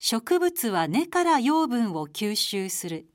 植物は根から養分を吸収する。